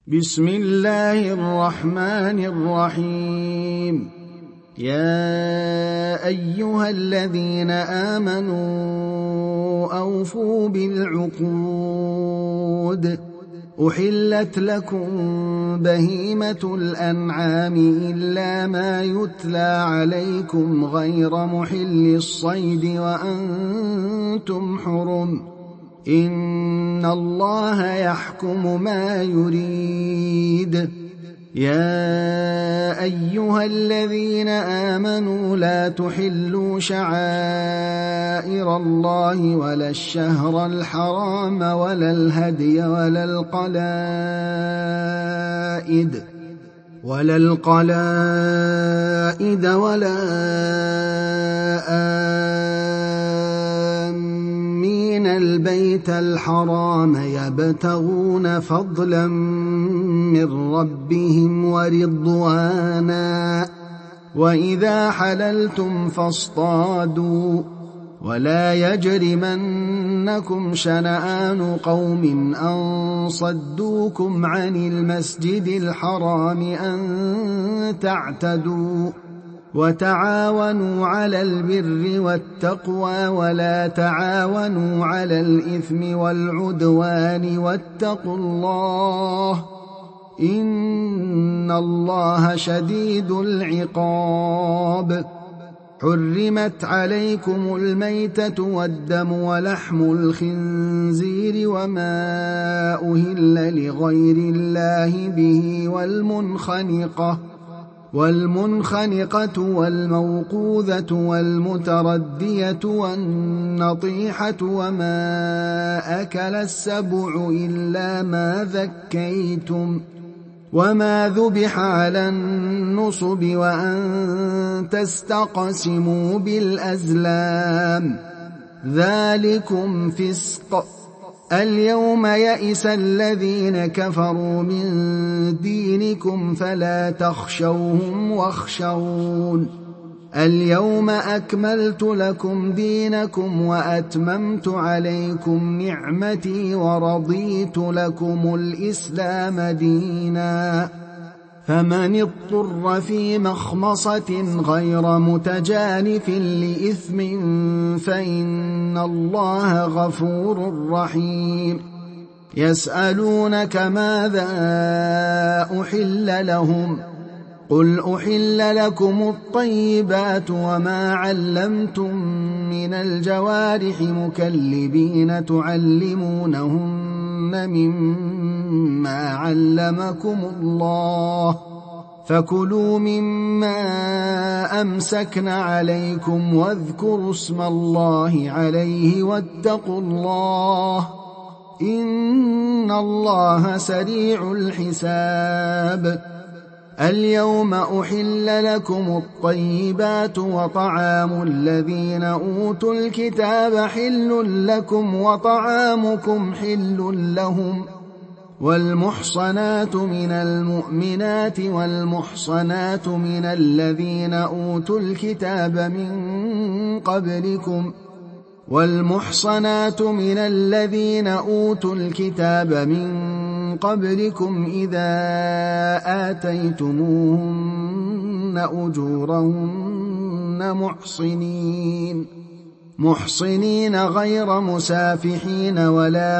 بسم الله الرحمن الرحيم. يا أيها الذين آمنوا أوفوا بالعقود. أحلت لكم بهيمة الأنعام إلا ما يتلى عليكم غير محل الصيد وأنتم حرم. إن الله يحكم ما يريد. يا أيها الذين آمنوا لا تحلوا شعائر الله ولا الشهر الحرام ولا الهدي ولا القلائد ولا آمين البيت الحرام يبتغون فضلا من ربهم ورضوانا. وإذا حللتم فاصطادوا ولا يجرمنكم شنآن قوم أن صدوكم عن المسجد الحرام أن تعتدوا. وتعاونوا على البر والتقوى ولا تعاونوا على الإثم والعدوان واتقوا الله إن الله شديد العقاب. حرمت عليكم الميتة والدم ولحم الخنزير وما أهل لغير الله به والمنخنقة والموقوذة والمتردية والنطيحة وما أكل السبع إلا ما ذكيتم وما ذبح على النصب وأن تستقسموا بالأزلام ذلكم فسق. اليوم يئس الذين كفروا من دينكم فلا تخشوهم واخشون. اليوم أكملت لكم دينكم وأتممت عليكم نعمتي ورضيت لكم الإسلام دينا. فمن اضطر في مخمصة غير متجانف لإثم فإن الله غفور رحيم. يسألونك ماذا أحل لهم قل أحل لكم الطيبات وما علمتم من الجوارح مكلبين تعلمونهن مما علمكم الله فكلوا مما أمسكن عليكم واذكروا اسم الله عليه واتقوا الله إن الله سريع الحساب. اليوم أحل لكم الطيبات وطعام الذين أوتوا الكتاب حل لكم وطعامكم حل لهم. والمحصنات من المؤمنات والمحصنات من الذين أوتوا الكتاب من قبلكم إذا آتيتموهن أجورهن محصنين غير مسافحين ولا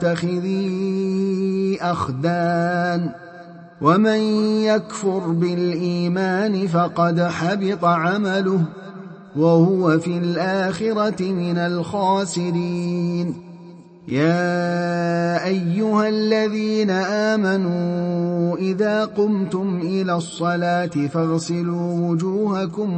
متخذي أخدان. ومن يكفر بالإيمان فقد حبط عمله وهو في الآخرة من الخاسرين. يا أيها الذين آمنوا إذا قمتم إلى الصلاة فاغسلوا وجوهكم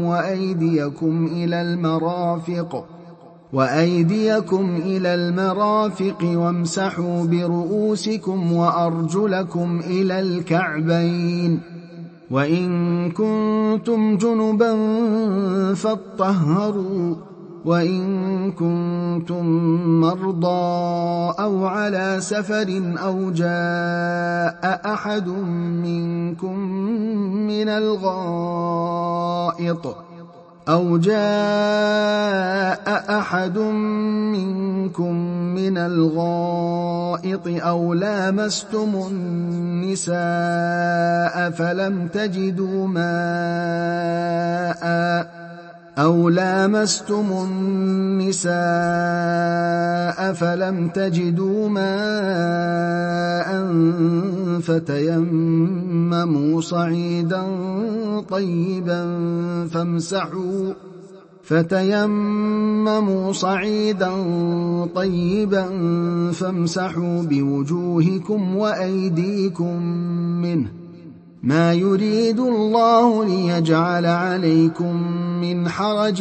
وأيديكم إلى المرافق وامسحوا برؤوسكم وأرجلكم إلى الكعبين وإن كنتم جنبا فاطهروا وإن كنتم مرضى أو على سفر أو جاء أحد منكم من الغائط أو جاء أحد منكم من الغائط أو لامستم النساء فلم تجدوا ماء فتيمموا صعيدا طيبا فامسحوا بوجوهكم وأيديكم منه، ما يريد الله ليجعل عليكم من حرج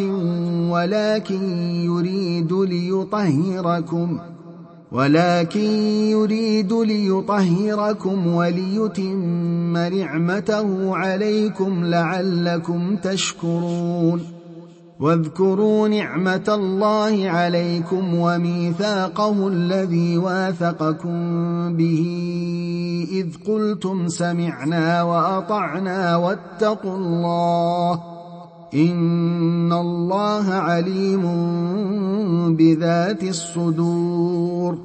ولكن يريد ليطهركم وليتم نعمته عليكم لعلكم تشكرون. واذكروا نعمة الله عليكم وميثاقه الذي واثقكم به إذ قلتم سمعنا وأطعنا واتقوا الله إن الله عليم بذات الصدور.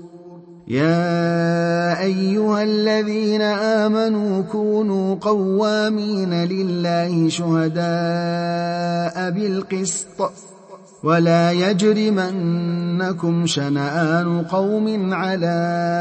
يا أيها الذين آمنوا كونوا قوامين لله شهداء بالقسط ولا يجرمنكم شنآن قوم على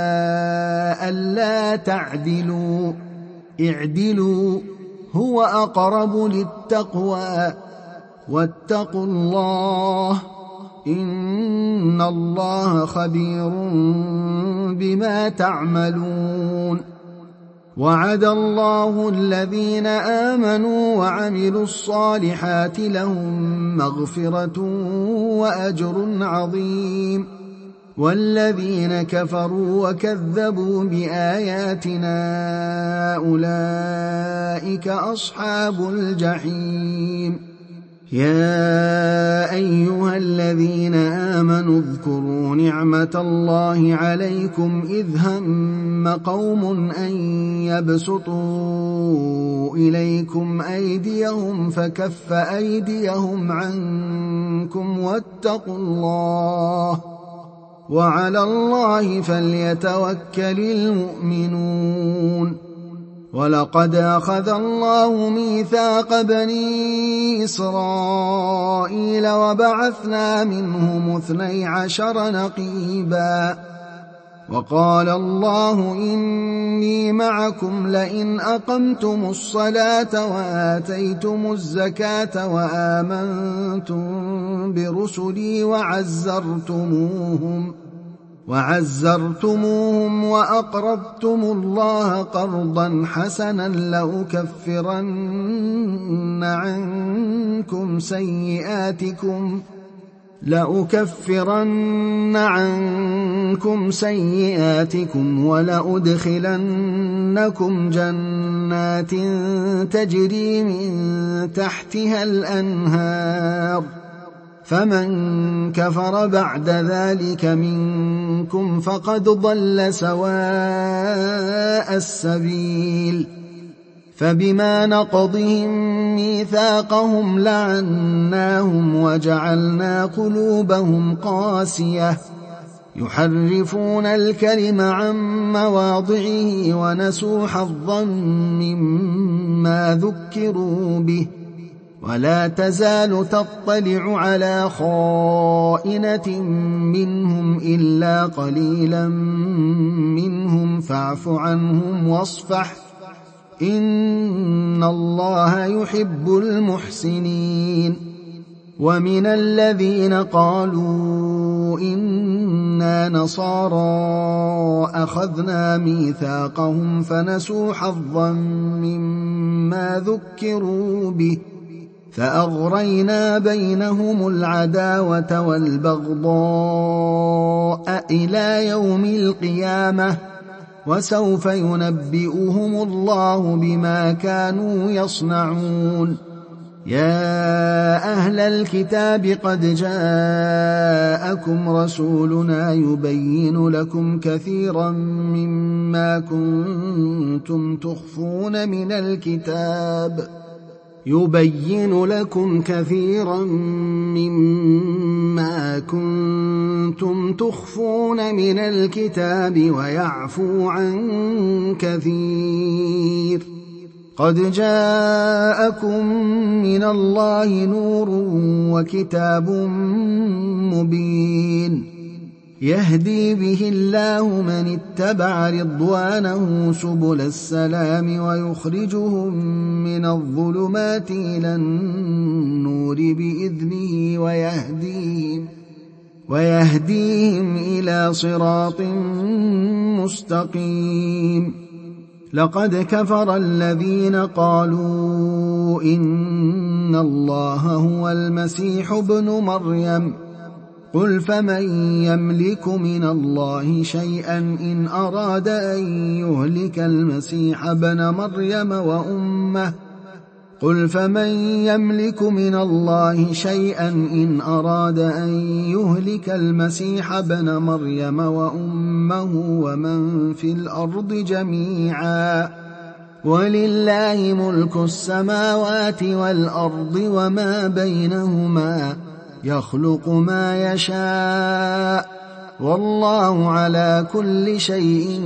ألا تعدلوا، اعدلوا هو أقرب للتقوى واتقوا الله إن الله خبير بما تعملون. وعد الله الذين آمنوا وعملوا الصالحات لهم مغفرة وأجر عظيم، والذين كفروا وكذبوا بآياتنا أولئك أصحاب الجحيم. يا أيها الذين آمنوا اذكروا نعمة الله عليكم إذ هم قوم أن يبسطوا إليكم أيديهم فكف أيديهم عنكم واتقوا الله وعلى الله فليتوكل المؤمنون. ولقد أخذ الله ميثاق بني إسرائيل وبعثنا منهم 12 نقيبا، وقال الله إني معكم لئن أقمتم الصلاة وآتيتم الزكاة وآمنتم برسلي وعزرتموهم وأقرضتم الله قرضا حسنا لأكفرن عنكم سيئاتكم ولأدخلنكم جنات تجري من تحتها الأنهار، فمن كفر بعد ذلك منكم فقد ضل سواء السبيل. فبما نقضهم ميثاقهم لعناهم وجعلنا قلوبهم قاسية يحرفون الكلم عن مواضعه ونسوا حظا مما ذكروا به، ولا تزال تطلع على خائنة منهم إلا قليلا منهم فاعف عنهم واصفح إن الله يحب المحسنين. ومن الذين قالوا إنا نصارى أخذنا ميثاقهم فنسوا حظا مما ذكروا به فأغرينا بينهم العداوة والبغضاء إلى يوم القيامة وسوف ينبئهم الله بما كانوا يصنعون. يا أهل الكتاب قد جاءكم رسولنا يبين لكم كثيرا مما كنتم تخفون من الكتاب يبين لكم كثيرا مما كنتم تخفون من الكتاب ويعفو عن كثير. قد جاءكم من الله نور وكتاب مبين يهدي به الله من اتبع رضوانه سبل السلام ويخرجهم من الظلمات إلى النور بإذنه ويهديهم إلى صراط مستقيم. لقد كفر الذين قالوا إن الله هو المسيح ابن مريم قل فمن يملك من الله شيئا إن أراد أن يهلك المسيح ابن مريم وأمه قل فمن يملك من الله شيئا إن أراد أن يهلك المسيح ابن مريم وأمه ومن في الأرض جميعا ولله ملك السماوات والأرض وما بينهما يخلق ما يشاء والله على كل شيء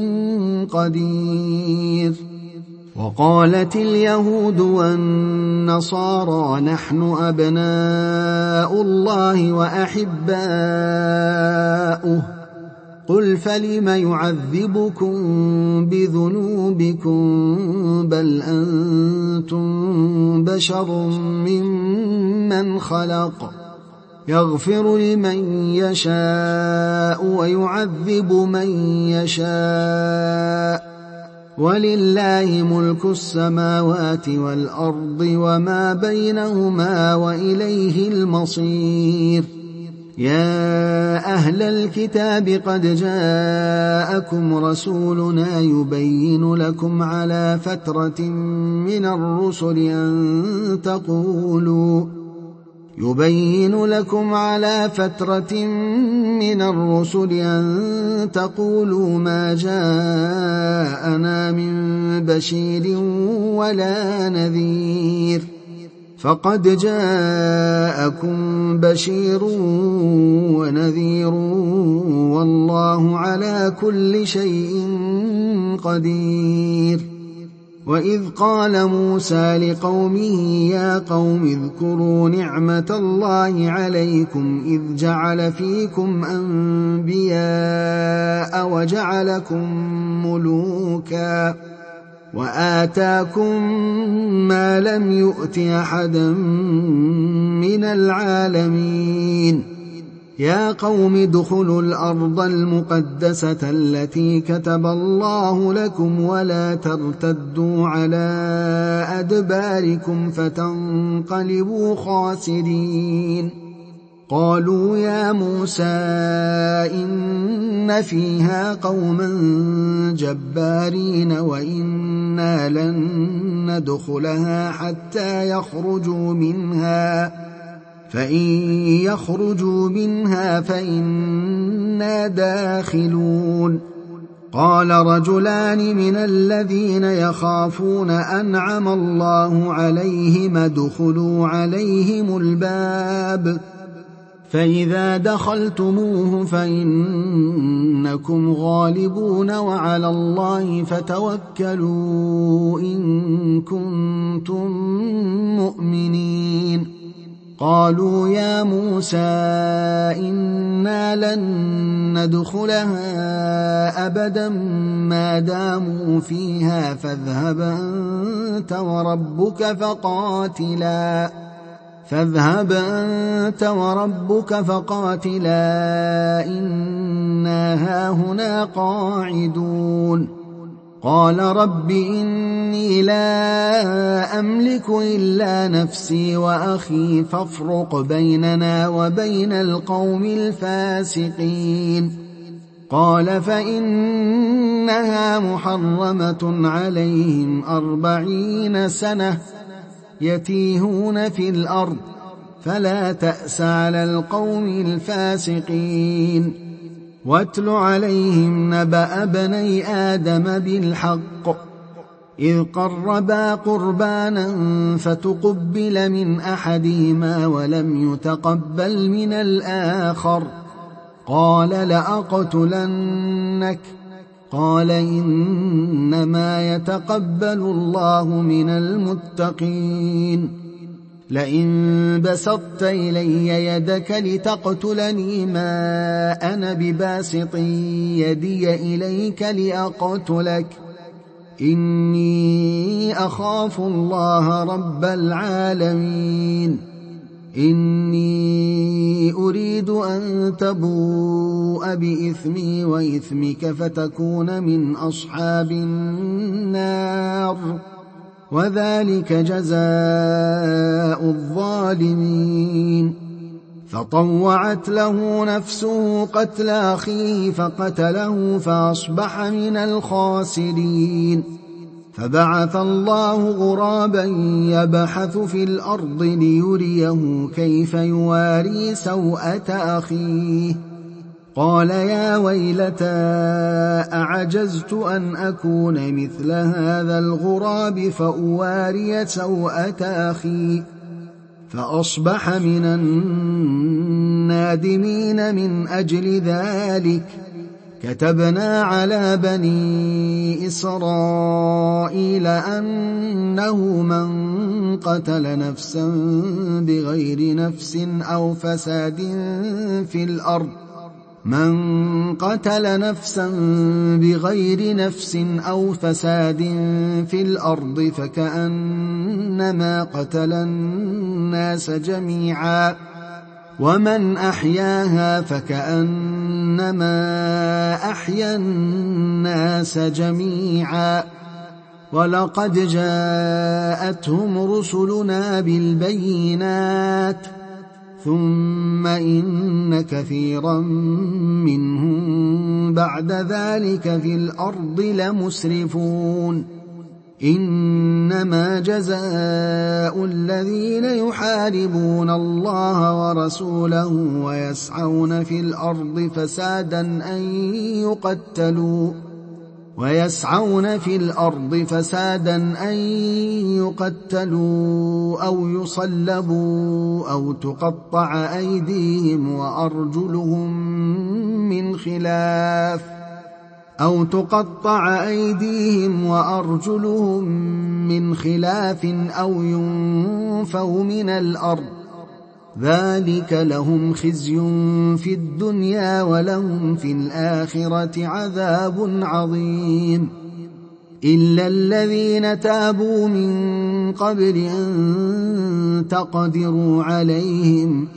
قدير. وقالت اليهود والنصارى نحن أبناء الله وأحباؤه قل فلم يعذبكم بذنوبكم بل أنتم بشر ممن خلق يغفر لمن يشاء ويعذب من يشاء ولله ملك السماوات والأرض وما بينهما وإليه المصير. يا أهل الكتاب قد جاءكم رسولنا يبين لكم على فترة من الرسل أن تقولوا ما جاءنا من بشير ولا نذير فقد جاءكم بشير ونذير والله على كل شيء قدير. وإذ قال موسى لقومه يا قوم اذكروا نعمة الله عليكم إذ جعل فيكم أنبياء وجعلكم ملوكا وآتاكم ما لم يؤت أحدا من العالمين. يا قوم ادخلوا الأرض المقدسة التي كتب الله لكم ولا ترتدوا على أدباركم فتنقلبوا خاسرين. قالوا يا موسى إن فيها قوما جبارين وإنا لن ندخلها حتى يخرجوا منها فإن يخرجوا منها فإنا داخلون. قال رجلان من الذين يخافون أنعم الله عليهم ادخلوا عليهم الباب فإذا دخلتموه فإنكم غالبون وعلى الله فتوكلوا إن كنتم مؤمنين. قالوا يا موسى إنا لن ندخلها أبدا ما داموا فيها فاذهب أنت وربك فقاتلا إنا هاهنا قاعدون. قال رب إني لا أملك إلا نفسي وأخي فافرق بيننا وبين القوم الفاسقين. قال فإنها محرمة عليهم 40 سنة يتيهون في الأرض فلا تأس على القوم الفاسقين. واتل عليهم نبأ بني آدم بالحق إذ قربا قربانا فتقبل من أحدهما ولم يتقبل من الآخر قال لأقتلنك قال إنما يتقبل الله من المتقين لئن بسطت إلي يدك لتقتلني ما أنا بباسط يدي إليك لأقتلك إني أخاف الله رب العالمين إني أريد أن تبوء بإثمي وإثمك فتكون من أصحاب النار وذلك جزاء الظالمين فطوعت له نفسه قتل أخيه فقتله فأصبح من الخاسرين فبعث الله غرابا يبحث في الأرض ليريه كيف يواري سوءة أخيه قال يا ويلتى أعجزت أن أكون مثل هذا الغراب فأواري سوءة أخي فأصبح من النادمين من أجل ذلك كتبنا على بني إسرائيل أنه من قتل نفسا بغير نفس أو فساد في الأرض من قتل نفسا بغير نفس أو فساد في الأرض فكأنما قتل الناس جميعا ومن أحياها فكأنما أحيا الناس جميعا ولقد جاءتهم رسلنا بالبينات ثم إن كثيرا منهم بعد ذلك في الأرض لمسرفون إنما جزاء الذين يحاربون الله ورسوله ويسعون في الأرض فسادا أن يقتلوا أو يصلبوا أو تقطع أيديهم وأرجلهم من خلاف أو ينفوا من الأرض ذلك لهم خزي في الدنيا ولهم في الآخرة عذاب عظيم إلا الذين تابوا من قبل أن تقدروا عليهم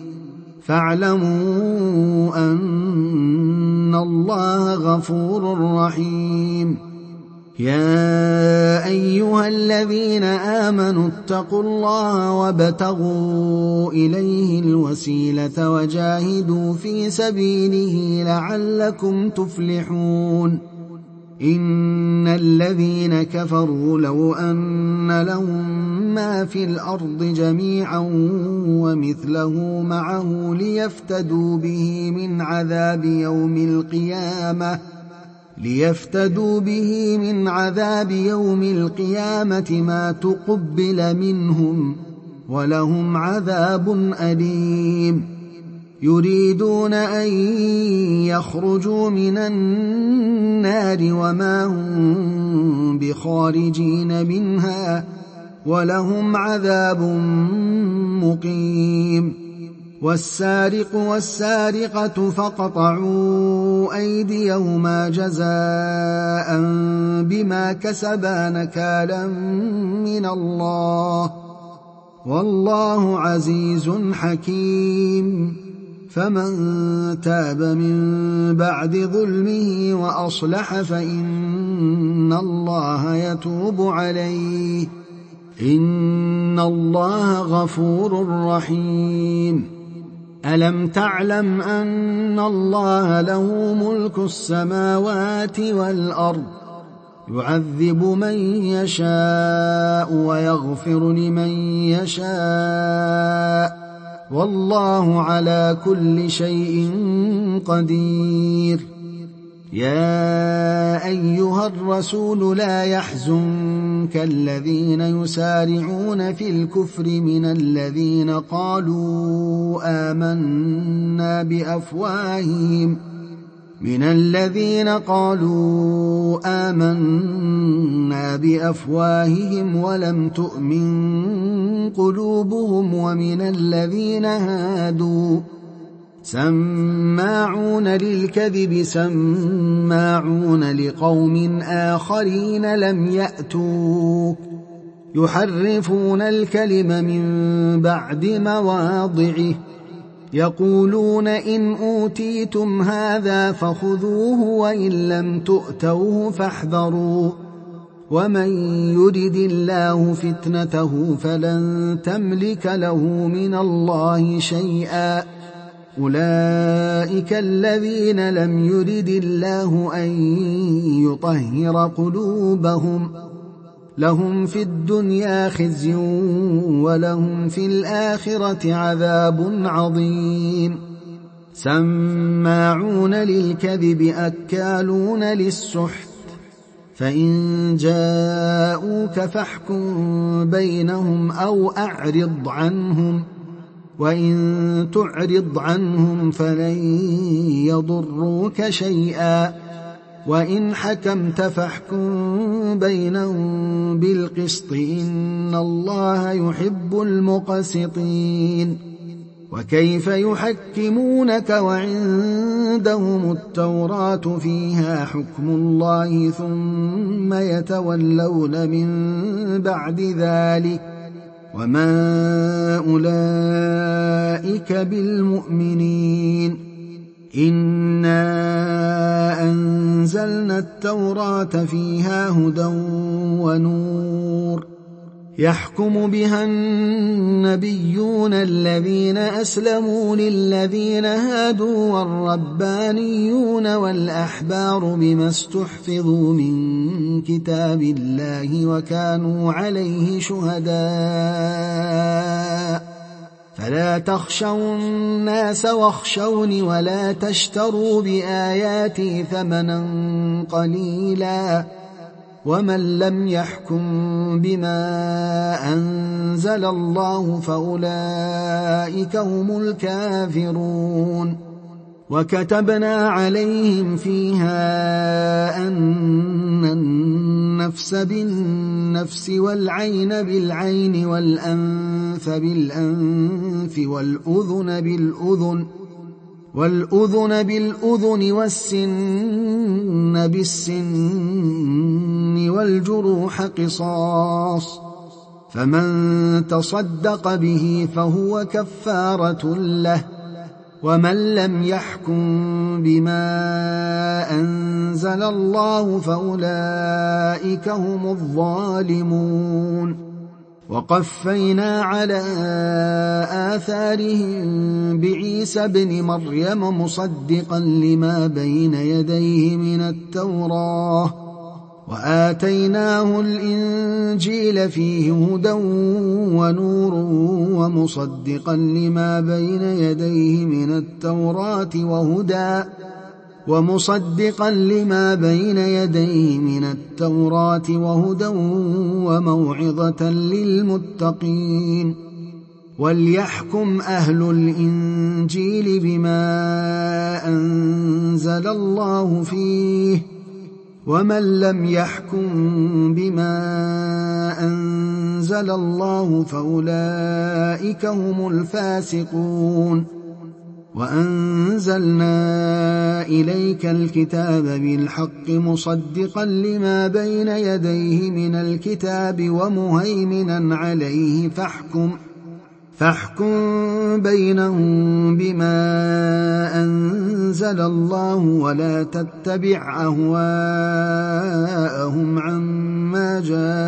فاعلموا أن الله غفور رحيم يا أيها الذين آمنوا اتقوا الله وابتغوا إليه الوسيلة وجاهدوا في سبيله لعلكم تفلحون إن الذين كفروا لو أن لهم ما في الأرض جميعا ومثله معه ليفتدوا به من عذاب يوم القيامة ما تقبل منهم ولهم عذاب أليم يريدون أن يخرجوا من النار وما هم بخارجين منها ولهم عذاب مقيم والسارق والسارقة فاقطعوا أيديهما جزاء بما كسبا نكالا من الله والله عزيز حكيم فمن تاب من بعد ظلمه وأصلح فإن الله يتوب عليه إن الله غفور رحيم ألم تعلم أن الله له ملك السماوات والأرض يعذب من يشاء ويغفر لمن يشاء والله على كل شيء قدير يا أيها الرسول لا يحزنك الذين يسارعون في الكفر من الذين قالوا آمنا بأفواههم ولم تؤمن قلوبهم ومن الذين هادوا سماعون للكذب سماعون لقوم آخرين لم يأتوك يحرفون الكلم من بعد مواضعه يقولون إن أوتيتم هذا فخذوه وإن لم تؤتوه فاحذروا ومن يرد الله فتنته فلن تملك له من الله شيئا أولئك الذين لم يرد الله أن يطهر قلوبهم لهم في الدنيا خزي ولهم في الآخرة عذاب عظيم سماعون للكذب أكالون للسحت فإن جاءوك فاحكم بينهم أو أعرض عنهم وإن تعرض عنهم فلن يضروك شيئا وإن حكمت فاحكم بينهم بالقسط إن الله يحب المقسطين وكيف يحكمونك وعندهم التوراة فيها حكم الله ثم يتولون من بعد ذلك وما أولئك بالمؤمنين إنا أنزلنا التوراة فيها هدى ونور يحكم بها النبيون الذين أسلموا للذين هادوا والربانيون والأحبار بما استحفظوا من كتاب الله وكانوا عليه شهداء فلا تخشوا الناس واخشوني ولا تشتروا بآياتي ثمنا قليلا ومن لم يحكم بما أنزل الله فأولئك هم الكافرون وكتبنا عليهم فيها أن النفس بالنفس والعين بالعين والأنف بالأنف والأذن بالأذن والسن بالسن والجروح قصاص فمن تصدق به فهو كفارة له ومن لم يحكم بما أنزل الله فأولئك هم الظالمون وقفينا على آثارهم بعيسى ابن مريم مصدقا لما بين يديه من التوراة وآتيناه الإنجيل فيه هدى ونور ومصدقا لما بين يديه من التوراة وهدى وموعظة للمتقين وليحكم أهل الإنجيل بما أنزل الله فيه ومن لم يحكم بما أنزل الله فأولئك هم الفاسقون وأنزلنا إليك الكتاب بالحق مصدقا لما بين يديه من الكتاب ومهيمنا عليه فاحكم بينهم بما أنزل الله ولا تتبع أهواءهم عما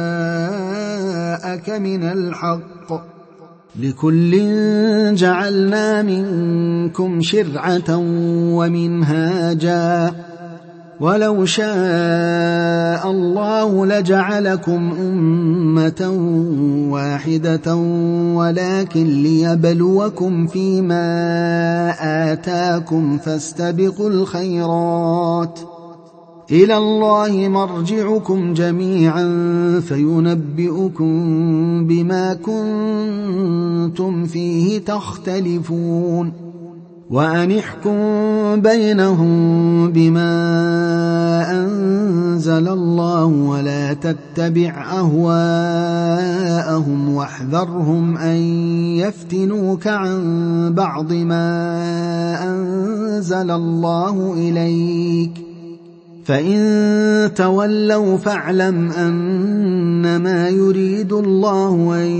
جاءك من الحق لكل جعلنا منكم شرعة ومنهاجا ولو شاء الله لجعلكم أمة واحدة ولكن ليبلوكم فيما آتاكم فاستبقوا الخيرات إلى الله مرجعكم جميعا فينبئكم بما كنتم فيه تختلفون وأن احكم بينهم بما أنزل الله ولا تتبع أهواءهم واحذرهم أن يفتنوك عن بعض ما أنزل الله إليك فإن تولوا فاعلم أنما يريد الله أن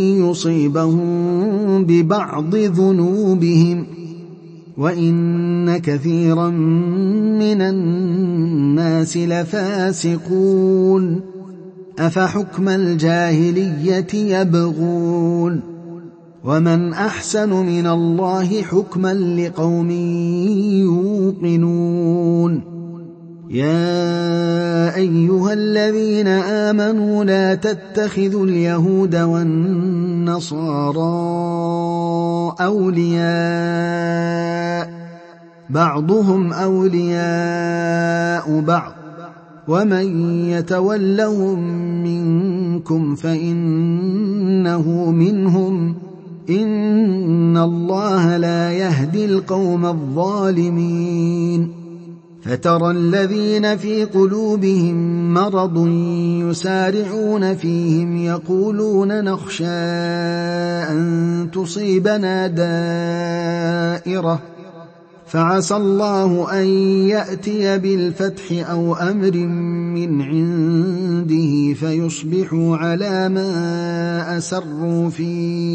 يصيبهم ببعض ذنوبهم وإن كثيرا من الناس لفاسقون أفحكم الجاهلية يبغون ومن أحسن من الله حكما لقوم يوقنون يا أيها الذين آمنوا لا تتخذوا اليهود والنصارى أولياء بعضهم أولياء بعض ومن يتولهم منكم فإنه منهم إن الله لا يهدي القوم الظالمين فترى الذين في قلوبهم مرض يسارعون فيهم يقولون نخشى أن تصيبنا دائرة فعسى الله أن يأتي بالفتح أو أمر من عنده فيصبحوا على ما أسروا في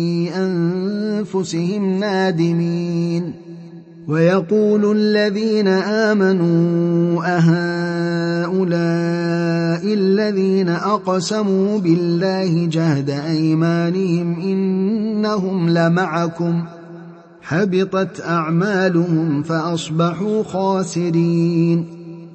أنفسهم نادمين ويقول الذين آمنوا أهؤلاء الذين أقسموا بالله جهد أيمانهم إنهم لمعكم حبطت أعمالهم فأصبحوا خاسرين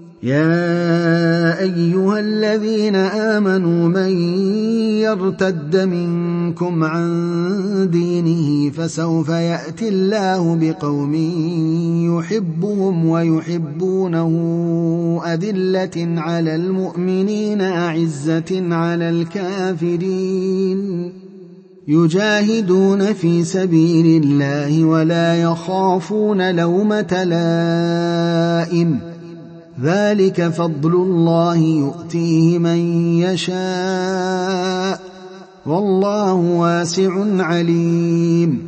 يا أيها الذين آمنوا من يرتد منكم عن دينه فسوف يأتي الله بقوم يحبهم ويحبونه أذلة على المؤمنين أعزة على الكافرين يجاهدون في سبيل الله ولا يخافون لومة لائم ذلك فضل الله يؤتيه من يشاء والله واسع عليم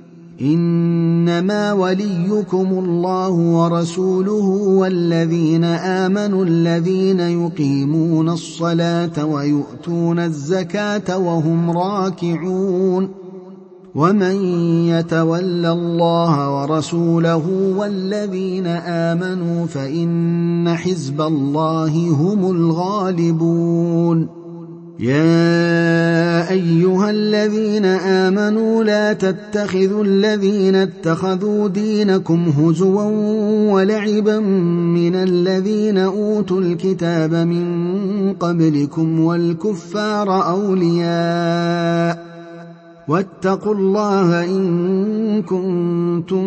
إنما وليكم الله ورسوله والذين آمنوا الذين يقيمون الصلاة ويؤتون الزكاة وهم راكعون ومن يتول الله ورسوله والذين آمنوا فإن حزب الله هم الغالبون يا أيها الذين آمنوا لا تتخذوا الذين اتخذوا دينكم هزوا ولعبا من الذين أوتوا الكتاب من قبلكم والكفار أولياء واتقوا الله إن كنتم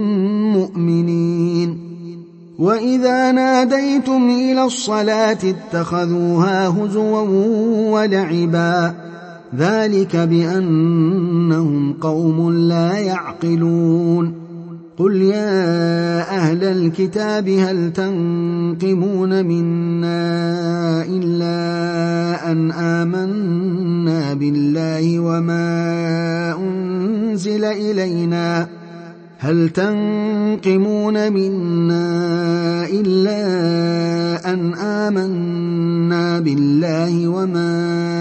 مؤمنين وإذا ناديتم إلى الصلاة اتخذوها هزوا ولعبا ذلك بأنهم قوم لا يعقلون قل يا أهل الكتاب هل تنقمون منا إلا أن آمنا بالله وما أنزل إلينا هل تنقمون منا إلا أن آمنا بالله وما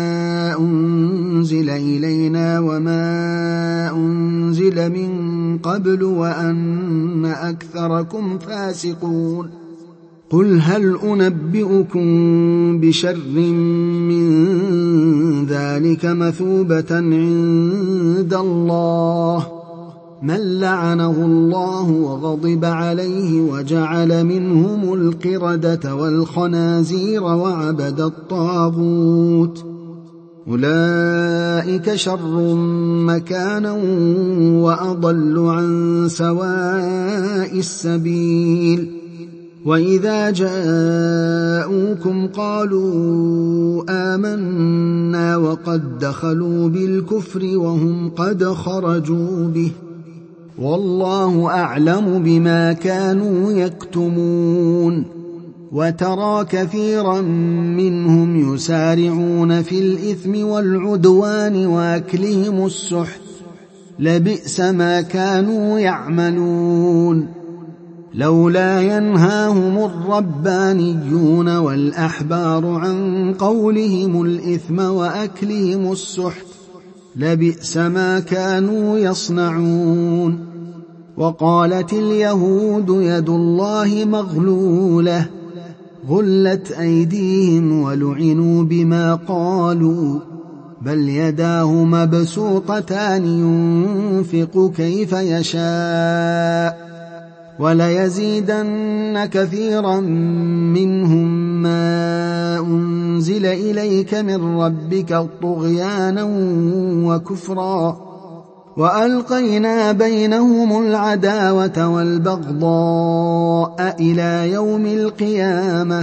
أنزل إلينا وما أنزل من قبل وأن أكثركم فاسقون قل هل أنبئكم بشر من ذلك مثوبة عند الله من لعنه الله وغضب عليه وجعل منهم القردة والخنازير وعبد الطاغوت أولئك شر مكانا وأضل عن سواء السبيل وإذا جاءوكم قالوا آمنا وقد دخلوا بالكفر وهم قد خرجوا به والله أعلم بما كانوا يكتمون وترى كثيرا منهم يسارعون في الإثم والعدوان وأكلهم السحت لبئس ما كانوا يعملون لولا ينهاهم الربانيون والأحبار عن قولهم الإثم وأكلهم السحت لبئس ما كانوا يصنعون وقالت اليهود يد الله مغلولة غلت أيديهم ولعنوا بما قالوا بل يداه مبسوطتان ينفق كيف يشاء وليزيدن كثيرا منهم ما أنزل إليك من ربك طغيانا وكفرا وألقينا بينهم العداوة والبغضاء إلى يوم القيامة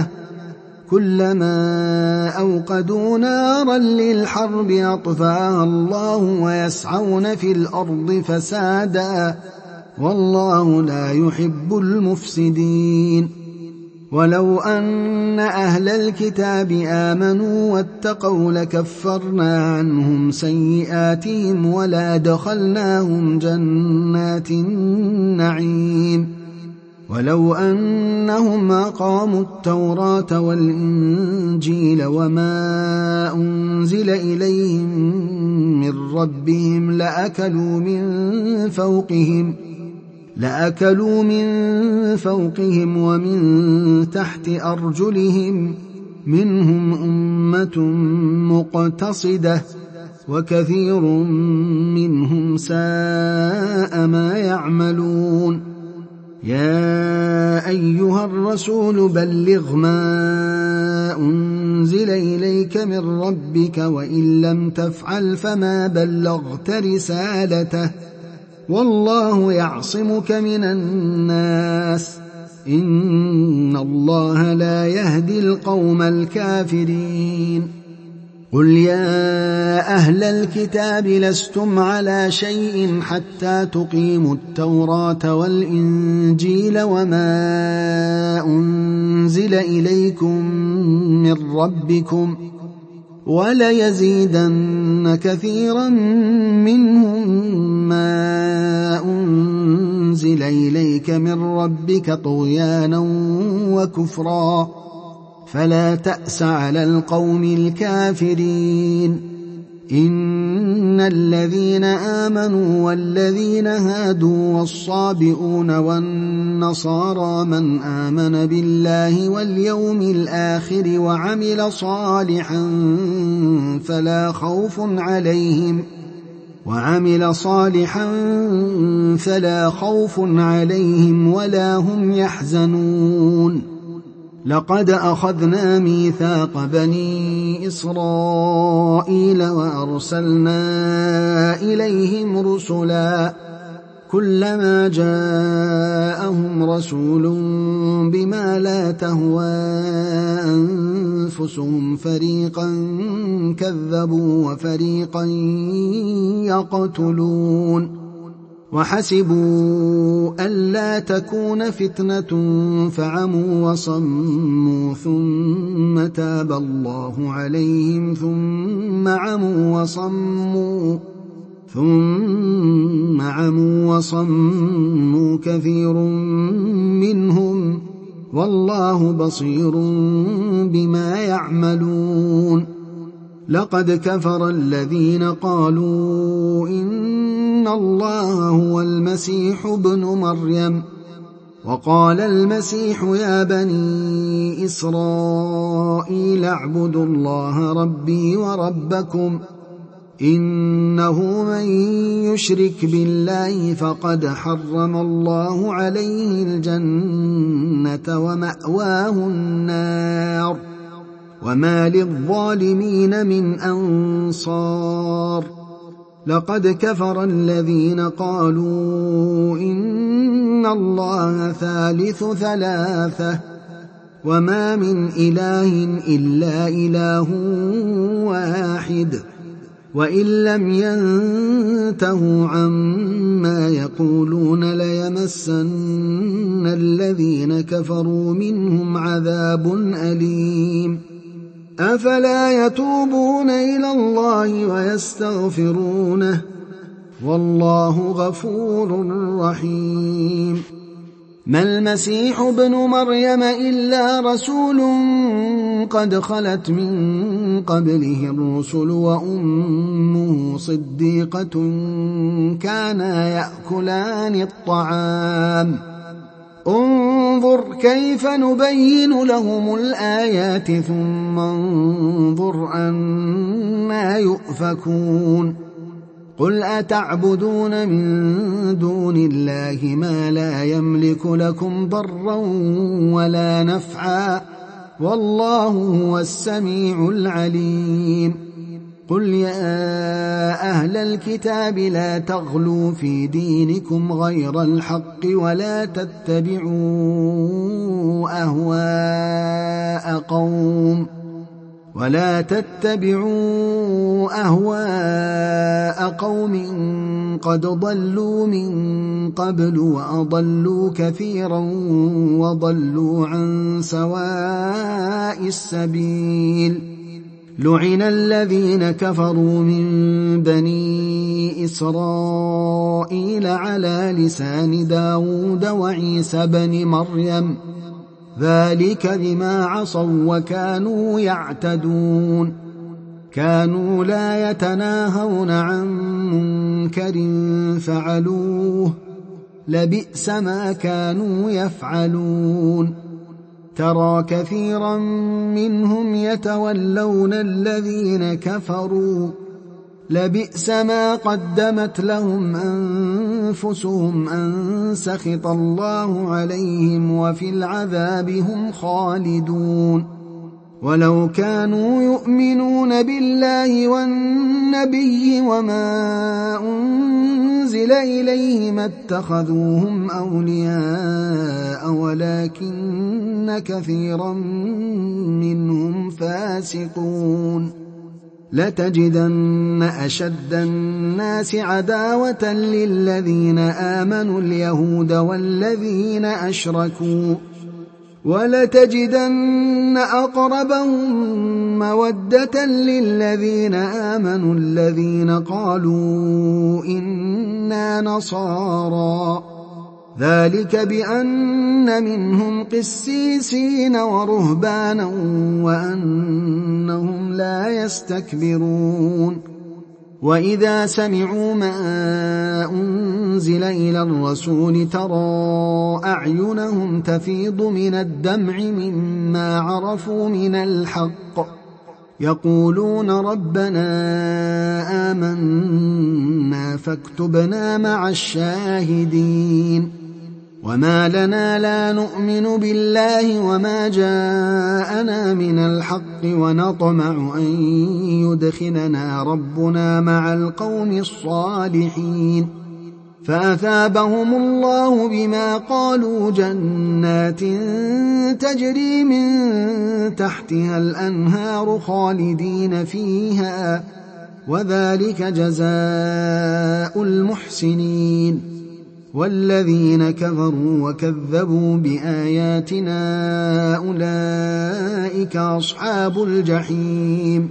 كلما أوقدوا نارا للحرب أطفاها الله ويسعون في الأرض فسادا والله لا يحب المفسدين ولو أن أهل الكتاب آمنوا واتقوا لكفرنا عنهم سيئاتهم ولا دخلناهم جنات النعيم ولو أنهم أقاموا التوراة والإنجيل وما أنزل إليهم من ربهم لأكلوا من فوقهم ومن تحت أرجلهم منهم أمة مقتصدة وكثير منهم ساء ما يعملون يا أيها الرسول بلغ ما أنزل إليك من ربك وإن لم تفعل فما بلغت رسالته والله يعصمك من الناس إن الله لا يهدي القوم الكافرين قل يا أهل الكتاب لستم على شيء حتى تقيموا التوراة والإنجيل وما أنزل إليكم من ربكم وليزيدن كثيرا منهم ما أنزل إليك من ربك طغيانا وكفرا فلا تأس على القوم الكافرين إن الذين آمنوا والذين هادوا والصابئون والنصارى من آمن بالله واليوم الآخر وعمل صالحا فلا خوف عليهم ولا هم يحزنون لقد أخذنا ميثاق بني إسرائيل وأرسلنا إليهم رسلا كلما جاءهم رسول بما لا تهوى أنفسهم فريقا كذبوا وفريقا يقتلون وحسبوا ألا تكون فتنة فعموا وصموا ثم تاب الله عليهم ثم عموا وصموا كثير منهم والله بصير بما يعملون لقد كفر الذين قالوا إن الله هو المسيح ابن مريم وقال المسيح يا بني إسرائيل اعبدوا الله ربي وربكم إنه من يشرك بالله فقد حرم الله عليه الجنة ومأواه النار وما للظالمين من أنصار لقد كفر الذين قالوا إن الله ثالث ثلاثة وما من إله إلا إله واحد وإن لم ينتهوا عما يقولون ليمسن الذين كفروا منهم عذاب أليم أفلا يتوبون إلى الله ويستغفرونه والله غفور رحيم ما المسيح ابن مريم إلا رسول قد خلت من قبله الرسل وأمه صديقة كانا يأكلان الطعام انظر كيف نبين لهم الآيات ثم انظر أنى يؤفكون قل أتعبدون من دون الله ما لا يملك لكم ضرا ولا نفعا والله هو السميع العليم قل يا أهل الكتاب لا تغلوا في دينكم غير الحق ولا تتبعوا أهواء قوم قد ضلوا من قبل وأضلوا كثيرا وضلوا عن سواء السبيل لعن الذين كفروا من بني إسرائيل على لسان داود وعيسى بن مريم ذلك بما عصوا وكانوا يعتدون كانوا لا يتناهون عن منكر فعلوه لبئس ما كانوا يفعلون ترى كثيرا منهم يتولون الذين كفروا لبئس ما قدمت لهم أنفسهم أن سخط الله عليهم وفي العذاب هم خالدون ولو كانوا يؤمنون بالله والنبي وما أنزل إليه ما اتخذوهم أولياء ولكن كثيرا منهم فاسقون لتجدن أشد الناس عداوة للذين آمنوا اليهود والذين أشركوا ولتجدن أقربهم مودة للذين آمنوا الذين قالوا إنا نصارى ذلك بأن منهم قسيسين ورهبانا وأنهم لا يستكبرون وإذا سمعوا ما أنزل إلى الرسول ترى أعينهم تفيض من الدمع مما عرفوا من الحق يقولون ربنا آمنا فاكتبنا مع الشاهدين وما لنا لا نؤمن بالله وما جاءنا من الحق ونطمع أن يدخلنا ربنا مع القوم الصالحين فأثابهم الله بما قالوا جنات تجري من تحتها الأنهار خالدين فيها وذلك جزاء المحسنين والذين كفروا وكذبوا بآياتنا أولئك أصحاب الجحيم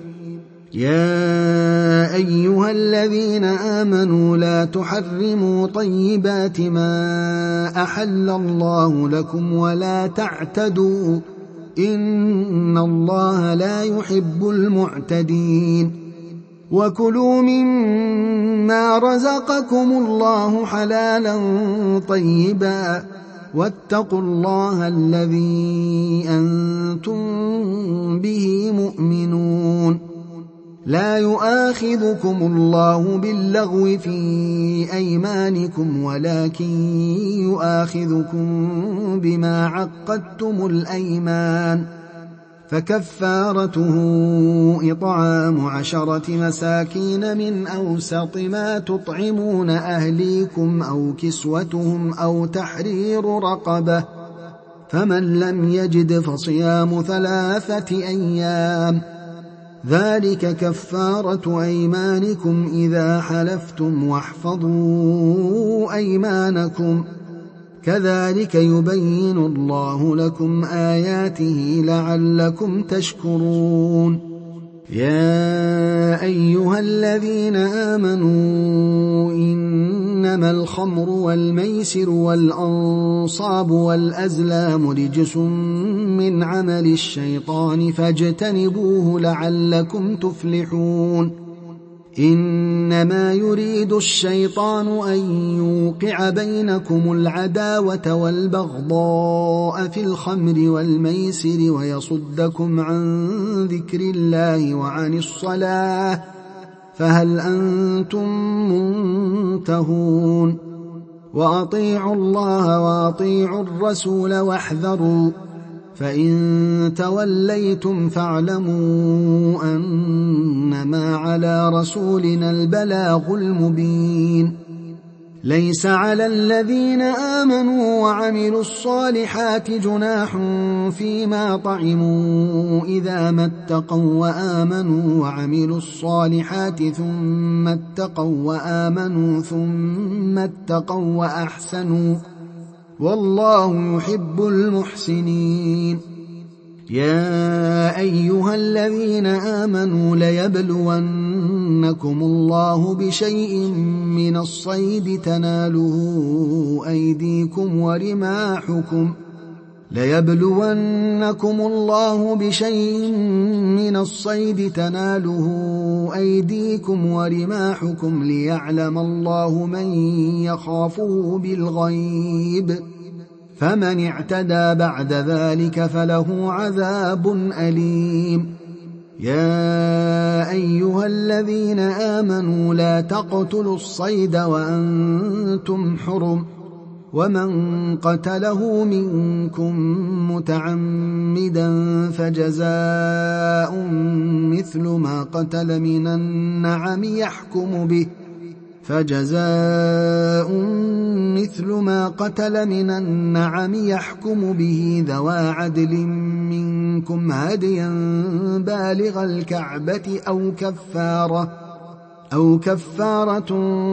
يا أيها الذين آمنوا لا تحرموا طيبات ما أحل الله لكم ولا تعتدوا إن الله لا يحب المعتدين وكلوا مما رزقكم الله حلالا طيبا واتقوا الله الذي أنتم به مؤمنون لا يؤاخذكم الله باللغو في أيمانكم ولكن يؤاخذكم بما عقدتم الأيمان فكفارته إطعام 10 مساكين من أوسط ما تطعمون أهليكم أو كسوتهم أو تحرير رقبة، فمن لم يجد فصيام 3 أيام، ذلك كفارة أيمانكم إذا حلفتم، واحفظوا أيمانكم، كذلك يبين الله لكم آياته لعلكم تشكرون. يا أيها الذين آمنوا إنما الخمر والميسر والأنصاب والأزلام رجس من عمل الشيطان فاجتنبوه لعلكم تفلحون. إنما يريد الشيطان أن يوقع بينكم العداوة والبغضاء في الخمر والميسر ويصدكم عن ذكر الله وعن الصلاة، فهل أنتم منتهون؟ وأطيعوا الله وأطيعوا الرسول واحذروا، فإن توليتم فاعلموا أنما على رسولنا البلاغ المبين. ليس على الذين آمنوا وعملوا الصالحات جناح فيما طعموا إذا ما اتقوا وآمنوا وعملوا الصالحات ثم اتقوا وآمنوا ثم اتقوا وأحسنوا، والله يحب المحسنين. يا أيها الذين آمنوا ليبلونكم الله بشيء من الصيد تناله أيديكم ورماحكم ليعلم الله من يخافه بالغيب، فمن اعتدى بعد ذلك فله عذاب أليم. يا أيها الذين آمنوا لا تقتلوا الصيد وأنتم حرم، ومن قتله منكم متعمدا فجزاء مثل ما قتل من النعم يحكم به ذوى عدل منكم هديا بالغ الكعبة أو كفارة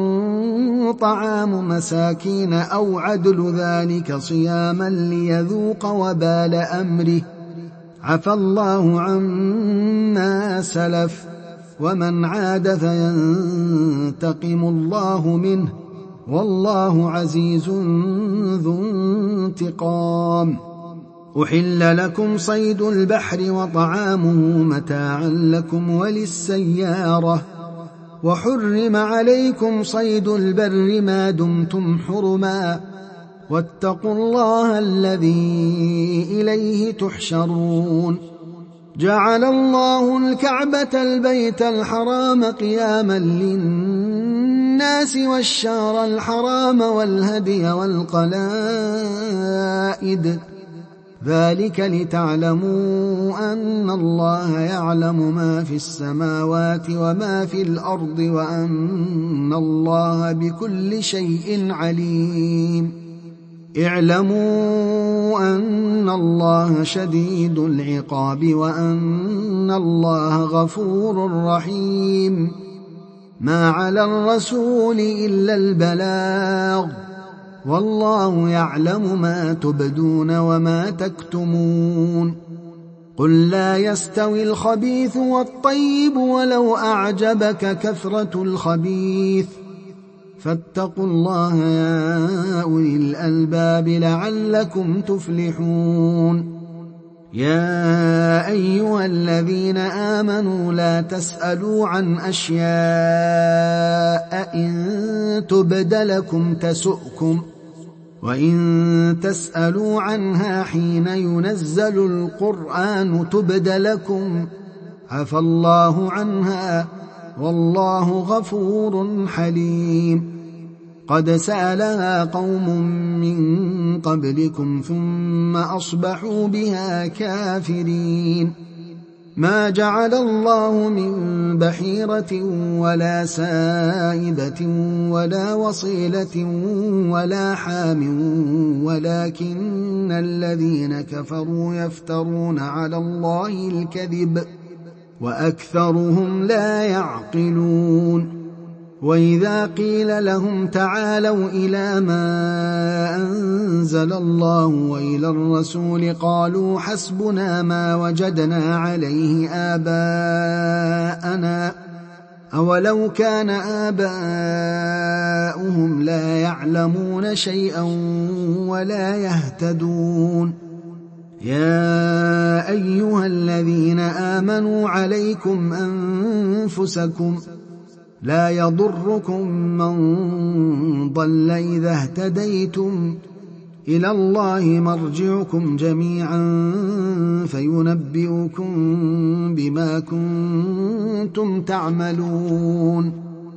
طعام مساكين أو عدل ذلك صياما ليذوق وبال أمره، عفى الله عما سلف، ومن عاد فينتقم الله منه، والله عزيز ذو انتقام. أحل لكم صيد البحر وطعامه متاعا لكم وللسيارة، وحرم عليكم صيد البر ما دمتم حرما، واتقوا الله الذي إليه تحشرون. جعل الله الكعبة البيت الحرام قياما للناس والشهر الحرام والهدي والقلائد، ذلك لتعلموا أن الله يعلم ما في السماوات وما في الأرض وأن الله بكل شيء عليم. اعلموا أن الله شديد العقاب وأن الله غفور رحيم. ما على الرسول إلا البلاغ، والله يعلم ما تبدون وما تكتمون. قل لا يستوي الخبيث والطيب ولو أعجبك كثرة الخبيث، فاتقوا الله يا أولي الألباب لعلكم تفلحون. يا أيها الذين آمنوا لا تسألوا عن أشياء إن تبد لكم تسؤكم، وإن تسألوا عنها حين ينزل القرآن تبد لكم عفى الله عنها، والله غفور حليم. قد سألها قوم من قبلكم ثم أصبحوا بها كافرين. ما جعل الله من بحيرة ولا سائبة ولا وصيلة ولا حام ولكن الذين كفروا يفترون على الله الكذب وأكثرهم لا يعقلون وإذا قيل لهم تعالوا إلى ما أنزل الله وإلى الرسول قالوا حسبنا ما وجدنا عليه آباءنا أولو كان آباؤهم لا يعلمون شيئا ولا يهتدون يا أيها الذين آمنوا عليكم أنفسكم لا يضركم من ضل إذا اهتديتم إلى الله مرجعكم جميعا فينبئكم بما كنتم تعملون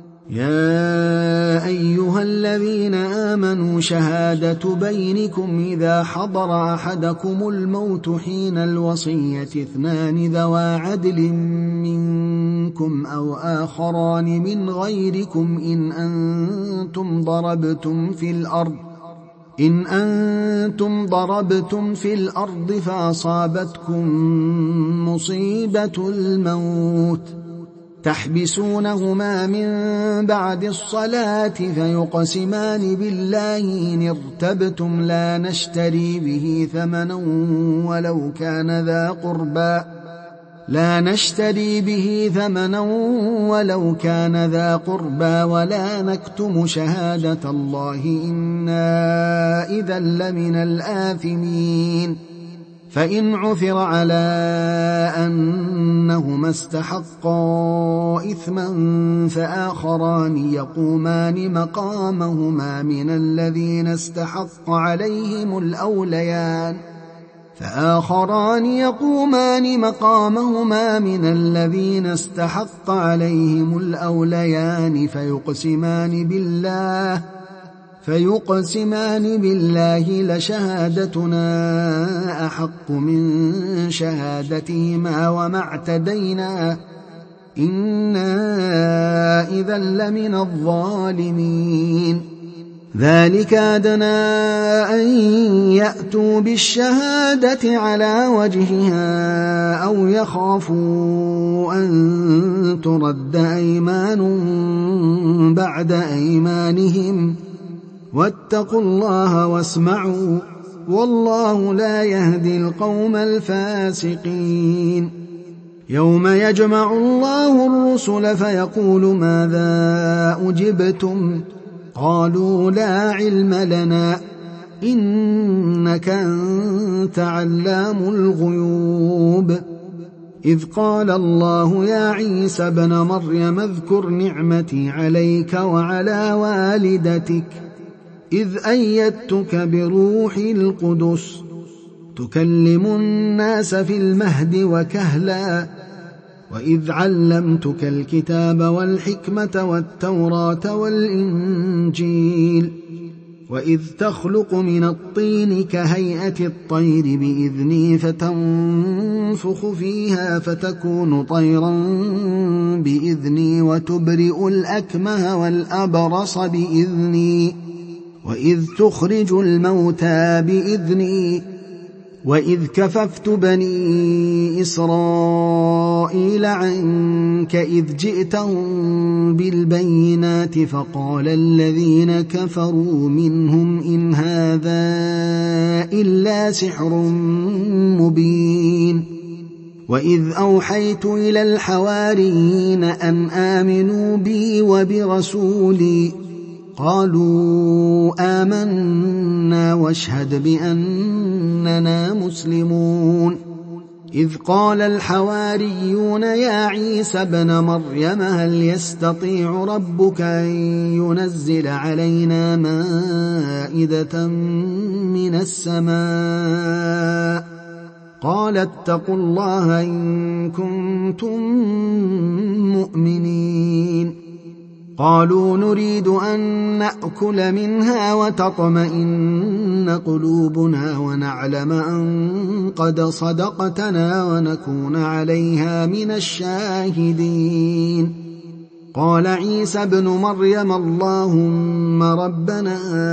يا أيها الذين آمنوا شهادة بينكم إذا حضر أحدكم الموت حين الوصية 2 ذوى عدل منكم أو آخران من غيركم إن أنتم ضربتم في الأرض فأصابتكم مصيبة الموت تحبسونهما من بعد الصلاة فيقسمان بالله إن ارتبتم لا نشتري به ثمنا ولو كان ذا قربى ولا نكتم شهادة الله إنا إذا لمن الآثمين فإن عثر على أنهما استحقا إثما فآخران يقومان مقامهما من الذين استحق عليهم الأوليان فيقسمان بالله لشهادتنا أحق من شهادتهما وما اعتدينا إنا إذا لمن الظالمين ذلك أدنى أن يأتوا بالشهادة على وجهها أو يخافوا أن ترد أيمان بعد أيمانهم واتقوا الله واسمعوا والله لا يهدي القوم الفاسقين يوم يجمع الله الرسل فيقول ماذا أجبتم قالوا لا علم لنا إنك أنت علام الغيوب إذ قال الله يا عيسى ابن مريم اذكر نعمتي عليك وعلى والدتك إذ أيدتك بروح القدس تكلم الناس في المهد وكهلا وإذ علمتك الكتاب والحكمة والتوراة والإنجيل وإذ تخلق من الطين كهيئة الطير بإذني فتنفخ فيها فتكون طيرا بإذني وتبرئ الأكمه والأبرص بإذني وإذ تخرج الموتى بإذني وإذ كففت بني إسرائيل عنك إذ جئتهم بالبينات فقال الذين كفروا منهم إن هذا إلا سحر مبين وإذ أوحيت إلى الحواريين أن آمنوا بي وبرسولي قالوا آمنا واشهد بأننا مسلمون إذ قال الحواريون يا عيسى ابن مريم هل يستطيع ربك أن ينزل علينا مائدة من السماء قال اتقوا الله إن كنتم مؤمنين قالوا نريد أن نأكل منها وتطمئن قلوبنا ونعلم أن قد صدقتنا ونكون عليها من الشاهدين. قال عيسى ابن مريم اللهم ربنا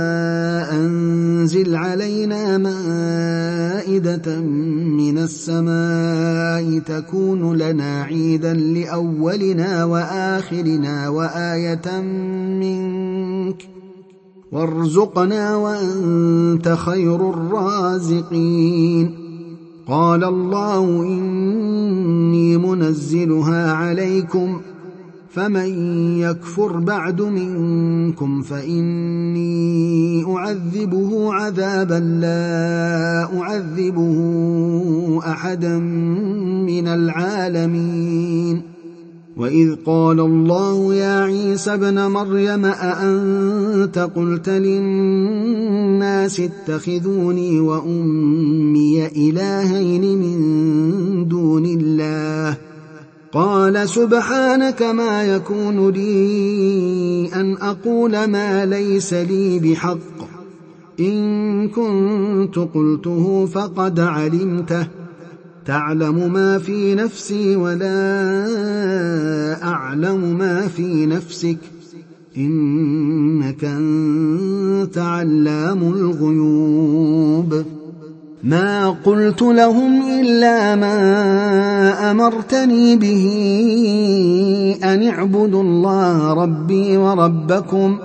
أنزل علينا مائدة من السماء تكون لنا عيدا لأولنا وآخرنا وآية منك وارزقنا وأنت خير الرازقين. قال الله إني منزلها عليكم فمن يكفر بعد منكم فإني أعذبه عذابا لا أعذبه أحدا من العالمين. وإذ قال الله يا عيسى ابن مريم أأنت قلت للناس اتخذوني وأمي إلهين من دون الله قال سبحانك ما يكون لي أن أقول ما ليس لي بحق إن كنت قلته فقد علمته تعلم ما في نفسي ولا أعلم ما في نفسك إنك أنت علام الغيوب. ما قلت لهم إلا ما أمرتني به أن اعبدوا الله ربي وربكم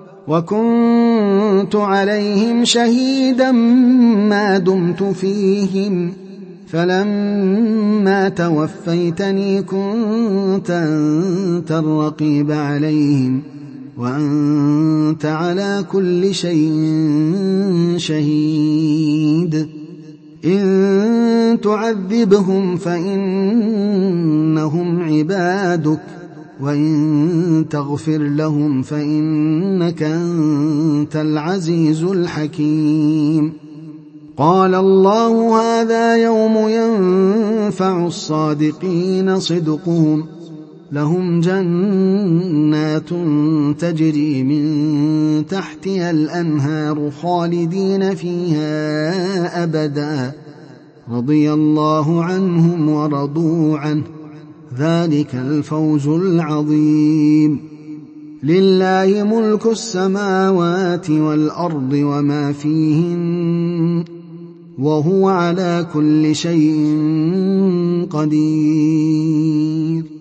وكنت عليهم شهيدا ما دمت فيهم فلما توفيتني كنت أنت الرقيب عليهم وأنت على كل شيء شهيد. إن تعذبهم فإنهم عبادك وإن تغفر لهم فإنك أنت العزيز الحكيم. قال الله هذا يوم ينفع الصادقين صدقهم لهم جنات تجري من تحتها الأنهار خالدين فيها أبدا رضي الله عنهم ورضوا عنه ذلك الفوز العظيم. لله ملك السماوات والأرض وما فيهن وهو على كل شيء قدير.